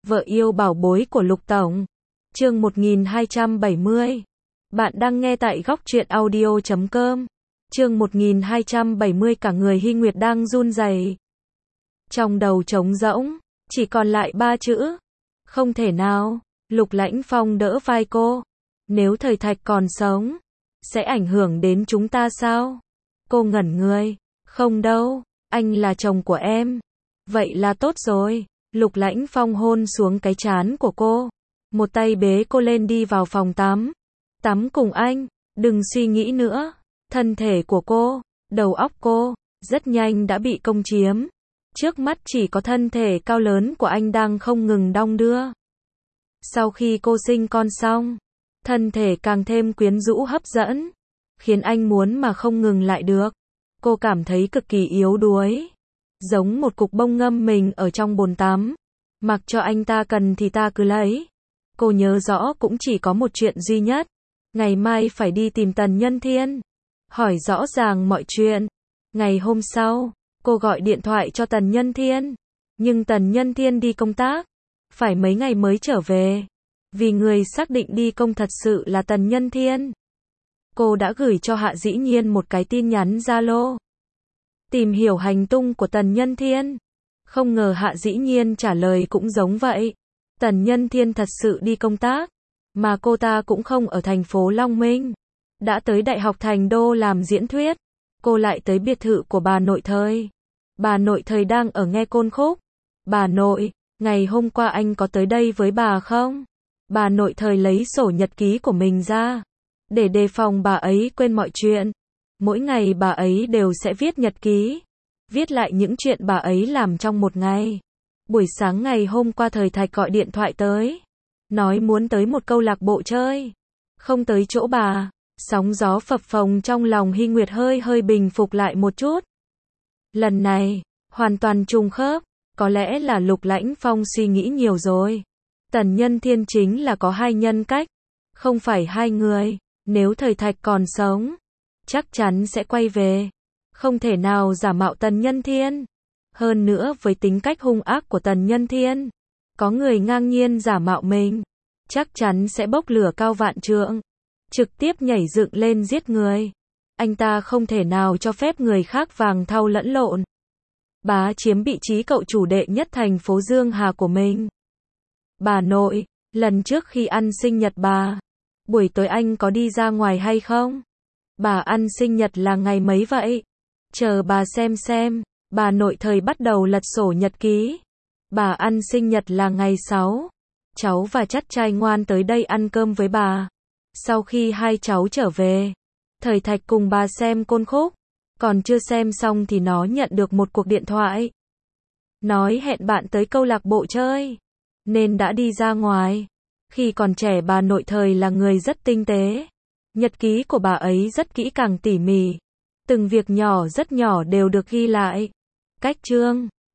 Vợ yêu bảo bối của Lục Tổng. Chương 1270. Bạn đang nghe tại góc truyện audio.com. Chương 1270, cả người Hy Nguyệt đang run rẩy. Trong đầu trống rỗng, chỉ còn lại 3 chữ. Không thể nào. Lục Lãnh Phong đỡ vai cô. Nếu Thời Thạch còn sống, sẽ ảnh hưởng đến chúng ta sao? Cô ngẩn người. Không đâu, anh là chồng của em. Vậy là tốt rồi. Lục Lãnh Phong hôn xuống cái trán của cô. Một tay bế cô lên đi vào phòng tắm. Tắm cùng anh, đừng suy nghĩ nữa. Thân thể của cô, đầu óc cô, rất nhanh đã bị công chiếm. Trước mắt chỉ có thân thể cao lớn của anh đang không ngừng đong đưa. Sau khi cô sinh con xong, thân thể càng thêm quyến rũ hấp dẫn, khiến anh muốn mà không ngừng lại được. Cô cảm thấy cực kỳ yếu đuối, giống một cục bông ngâm mình ở trong bồn tắm. Mặc cho anh ta cần thì ta cứ lấy. Cô nhớ rõ cũng chỉ có một chuyện duy nhất. Ngày mai phải đi tìm Tần Nhân Thiên, hỏi rõ ràng mọi chuyện. Ngày hôm sau, cô gọi điện thoại cho Tần Nhân Thiên. Nhưng Tần Nhân Thiên đi công tác, phải mấy ngày mới trở về. Vì người xác định đi công thật sự là Tần Nhân Thiên. Cô đã gửi cho Hạ Dĩ Nhiên một cái tin nhắn Zalo, tìm hiểu hành tung của Tần Nhân Thiên. Không ngờ Hạ Dĩ Nhiên trả lời cũng giống vậy. Tần Nhân Thiên thật sự đi công tác, mà cô ta cũng không ở thành phố Long Minh, đã tới Đại học Thành Đô làm diễn thuyết. Cô lại tới biệt thự của bà nội Thời. Bà nội Thời đang ở nghe côn khúc. Bà nội, ngày hôm qua anh có tới đây với bà không? Bà nội Thời lấy sổ nhật ký của mình ra, để đề phòng bà ấy quên mọi chuyện. Mỗi ngày bà ấy đều sẽ viết nhật ký, viết lại những chuyện bà ấy làm trong một ngày. Buổi sáng ngày hôm qua Thời Thạch gọi điện thoại tới, nói muốn tới một câu lạc bộ chơi, không tới chỗ bà. Sóng gió phập phồng trong lòng Hy Nguyệt hơi bình phục lại một chút. Lần này, hoàn toàn trùng khớp, có lẽ là Lục Lãnh Phong suy nghĩ nhiều rồi. Tần Nhân Thiên chính là có hai nhân cách, không phải hai người. Nếu Thời Thạch còn sống, chắc chắn sẽ quay về. Không thể nào giả mạo Tần Nhân Thiên. Hơn nữa với tính cách hung ác của Tần Nhân Thiên, có người ngang nhiên giả mạo mình, chắc chắn sẽ bốc lửa cao vạn trượng, trực tiếp nhảy dựng lên giết người. Anh ta không thể nào cho phép người khác vàng thau lẫn lộn, bá chiếm vị trí cậu chủ đệ nhất thành phố Dương Hà của mình. Bà nội, lần trước khi ăn sinh nhật bà, buổi tối anh có đi ra ngoài hay không? Bà ăn sinh nhật là ngày mấy vậy? Chờ bà xem. Bà nội Thời bắt đầu lật sổ nhật ký. Bà ăn sinh nhật là ngày 6. Cháu và chắt trai ngoan tới đây ăn cơm với bà. Sau khi hai cháu trở về, Thời Thạch cùng bà xem côn khúc. Còn chưa xem xong thì nó nhận được một cuộc điện thoại, nói hẹn bạn tới câu lạc bộ chơi, nên đã đi ra ngoài. Khi còn trẻ bà nội Thời là người rất tinh tế. Nhật ký của bà ấy rất kỹ càng tỉ mỉ. Từng việc nhỏ rất nhỏ đều được ghi lại. Cách chương